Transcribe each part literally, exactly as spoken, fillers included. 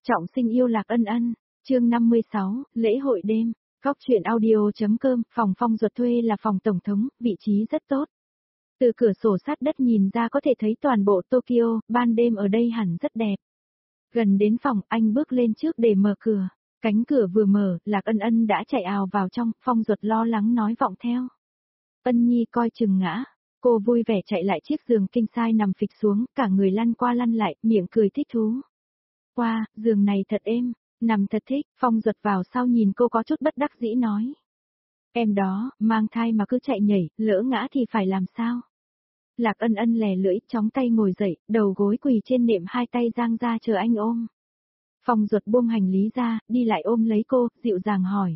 Trọng sinh yêu Lạc Ân Ân, chương năm mươi sáu, lễ hội đêm, góc truyện audio.com, phòng Phong Duật thuê là phòng tổng thống, vị trí rất tốt. Từ cửa sổ sát đất nhìn ra có thể thấy toàn bộ Tokyo, ban đêm ở đây hẳn rất đẹp. Gần đến phòng, anh bước lên trước để mở cửa. Cánh cửa vừa mở, Lạc Ân Ân đã chạy ào vào trong, Phong Duật lo lắng nói vọng theo. Ân Nhi coi chừng ngã. Cô vui vẻ chạy lại chiếc giường king size nằm phịch xuống, cả người lăn qua lăn lại, miệng cười thích thú. Wow, giường này thật êm, nằm thật thích, Phong Duật vào sau nhìn cô có chút bất đắc dĩ nói. Em đó, mang thai mà cứ chạy nhảy, lỡ ngã thì phải làm sao? Lạc Ân Ân lè lưỡi, chóng tay ngồi dậy, đầu gối quỳ trên nệm hai tay giang ra chờ anh ôm. Phong Duật buông hành lý ra, đi lại ôm lấy cô, dịu dàng hỏi.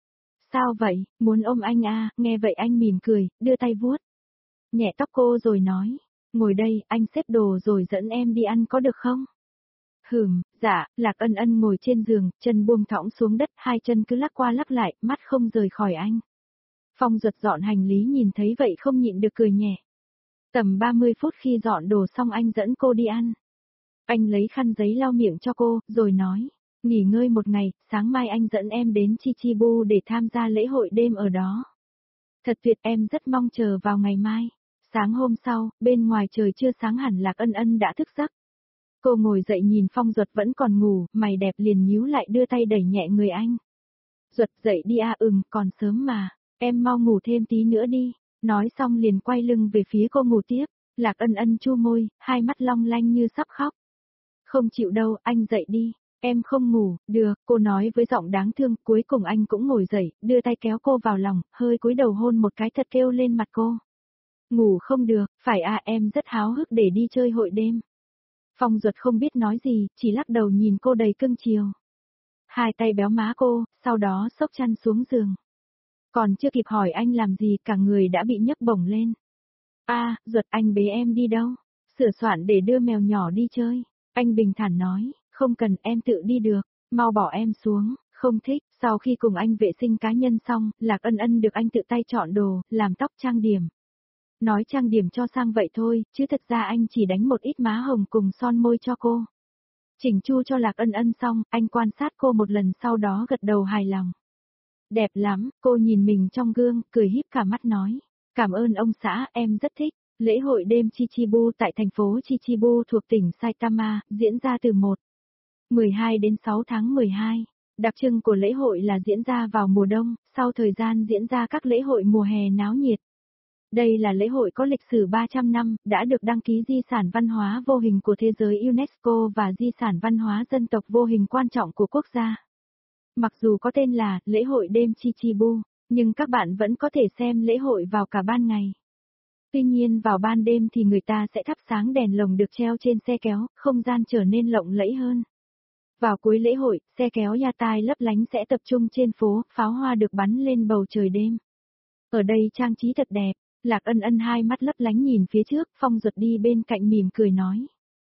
Sao vậy, muốn ôm anh à, nghe vậy anh mỉm cười, đưa tay vuốt. Nhẹ tóc cô rồi nói, ngồi đây, anh xếp đồ rồi dẫn em đi ăn có được không? Hừm, dạ, Lạc Ân Ân ngồi trên giường, chân buông thõng xuống đất, hai chân cứ lắc qua lắc lại, mắt không rời khỏi anh. Phong Duật dọn hành lý nhìn thấy vậy không nhịn được cười nhẹ. Tầm ba mươi phút khi dọn đồ xong anh dẫn cô đi ăn. Anh lấy khăn giấy lau miệng cho cô, rồi nói, nghỉ ngơi một ngày, sáng mai anh dẫn em đến Chichibu để tham gia lễ hội đêm ở đó. Thật tuyệt, em rất mong chờ vào ngày mai. Sáng hôm sau, bên ngoài trời chưa sáng hẳn Lạc Ân Ân đã thức giấc. Cô ngồi dậy nhìn Phong Duật vẫn còn ngủ, mày đẹp liền nhíu lại đưa tay đẩy nhẹ người anh. Duật dậy đi à, ừm, còn sớm mà, em mau ngủ thêm tí nữa đi. Nói xong liền quay lưng về phía cô ngủ tiếp. Lạc Ân Ân chu môi, hai mắt long lanh như sắp khóc. Không chịu đâu, anh dậy đi, em không ngủ, được, cô nói với giọng đáng thương, cuối cùng anh cũng ngồi dậy, đưa tay kéo cô vào lòng, hơi cúi đầu hôn một cái thật kêu lên mặt cô. Ngủ không được, phải à, em rất háo hức để đi chơi hội đêm. Phong Duật không biết nói gì, chỉ lắc đầu nhìn cô đầy cưng chiều. Hai tay béo má cô, sau đó xốc chăn xuống giường. Còn chưa kịp hỏi anh làm gì, cả người đã bị nhấc bổng lên. A, à, Duật, anh bế em đi đâu? Sửa soạn để đưa mèo nhỏ đi chơi. Anh bình thản nói, không cần, em tự đi được, mau bỏ em xuống, không thích. Sau khi cùng anh vệ sinh cá nhân xong, Lạc Ân Ân được anh tự tay chọn đồ, làm tóc trang điểm. Nói trang điểm cho sang vậy thôi, chứ thật ra anh chỉ đánh một ít má hồng cùng son môi cho cô. Chỉnh chu cho Lạc Ân Ân xong, anh quan sát cô một lần sau đó gật đầu hài lòng. Đẹp lắm, cô nhìn mình trong gương, cười híp cả mắt nói. Cảm ơn ông xã, em rất thích. Lễ hội đêm Chichibu tại thành phố Chichibu thuộc tỉnh Saitama, diễn ra từ một tháng mười hai đến sáu tháng mười hai. Đặc trưng của lễ hội là diễn ra vào mùa đông, sau thời gian diễn ra các lễ hội mùa hè náo nhiệt. Đây là lễ hội có lịch sử ba trăm năm, đã được đăng ký di sản văn hóa vô hình của thế giới UNESCO và di sản văn hóa dân tộc vô hình quan trọng của quốc gia. Mặc dù có tên là lễ hội đêm Chichibu, nhưng các bạn vẫn có thể xem lễ hội vào cả ban ngày. Tuy nhiên vào ban đêm thì người ta sẽ thắp sáng đèn lồng được treo trên xe kéo, không gian trở nên lộng lẫy hơn. Vào cuối lễ hội, xe kéo Yatai lấp lánh sẽ tập trung trên phố, pháo hoa được bắn lên bầu trời đêm. Ở đây trang trí thật đẹp, Lạc Ân Ân hai mắt lấp lánh nhìn phía trước, Phong Duật đi bên cạnh mỉm cười nói.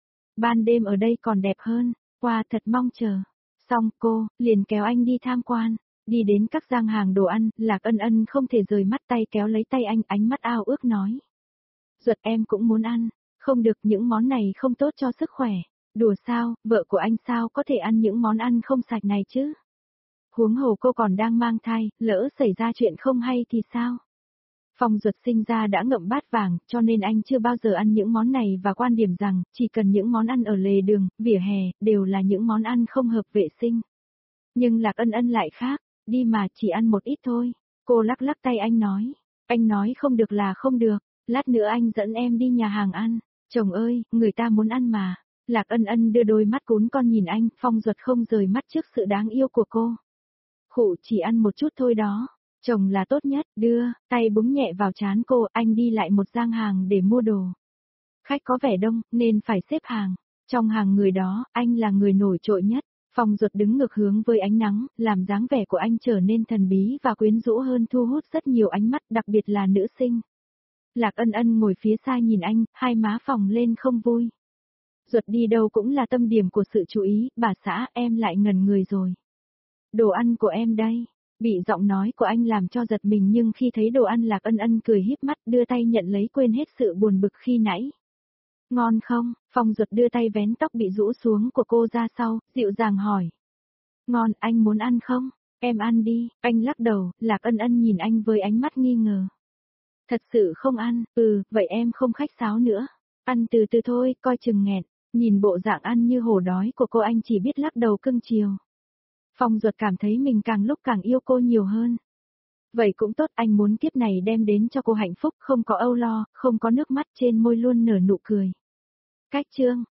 Ban đêm ở đây còn đẹp hơn, qua thật mong chờ. Xong cô, liền kéo anh đi tham quan, đi đến các gian hàng đồ ăn, Lạc Ân Ân không thể rời mắt tay kéo lấy tay anh, ánh mắt ao ước nói. Duật em cũng muốn ăn, không được, những món này không tốt cho sức khỏe. Đùa sao, vợ của anh sao có thể ăn những món ăn không sạch này chứ? Huống hồ cô còn đang mang thai, lỡ xảy ra chuyện không hay thì sao? Phong Duật sinh ra đã ngậm bát vàng, cho nên anh chưa bao giờ ăn những món này và quan điểm rằng, chỉ cần những món ăn ở lề đường, vỉa hè, đều là những món ăn không hợp vệ sinh. Nhưng Lạc Ân Ân lại khác, đi mà chỉ ăn một ít thôi. Cô lắc lắc tay anh nói, anh nói không được là không được, lát nữa anh dẫn em đi nhà hàng ăn. Chồng ơi, người ta muốn ăn mà. Lạc Ân Ân đưa đôi mắt cún con nhìn anh, Phong Duật không rời mắt trước sự đáng yêu của cô. Khụ, chỉ ăn một chút thôi đó. Chồng là tốt nhất, đưa, tay búng nhẹ vào trán cô, anh đi lại một gian hàng để mua đồ. Khách có vẻ đông, nên phải xếp hàng. Trong hàng người đó, anh là người nổi trội nhất. Phong Duật đứng ngược hướng với ánh nắng, làm dáng vẻ của anh trở nên thần bí và quyến rũ hơn, thu hút rất nhiều ánh mắt, đặc biệt là nữ sinh. Lạc Ân Ân ngồi phía xa nhìn anh, hai má phồng lên không vui. Duật đi đâu cũng là tâm điểm của sự chú ý, bà xã, em lại ngẩn người rồi. Đồ ăn của em đây. Bị giọng nói của anh làm cho giật mình, nhưng khi thấy đồ ăn Lạc Ân Ân cười híp mắt đưa tay nhận lấy, quên hết sự buồn bực khi nãy. Ngon không? Phong Duật đưa tay vén tóc bị rũ xuống của cô ra sau, dịu dàng hỏi. Ngon, anh muốn ăn không? Em ăn đi, anh lắc đầu, Lạc Ân Ân nhìn anh với ánh mắt nghi ngờ. Thật sự không ăn, ừ, vậy em không khách sáo nữa. Ăn từ từ thôi, coi chừng nghẹn. Nhìn bộ dạng ăn như hổ đói của cô anh chỉ biết lắc đầu cưng chiều. Phong Duật cảm thấy mình càng lúc càng yêu cô nhiều hơn. Vậy cũng tốt, anh muốn kiếp này đem đến cho cô hạnh phúc, không có âu lo, không có nước mắt, trên môi luôn nở nụ cười. Cách chương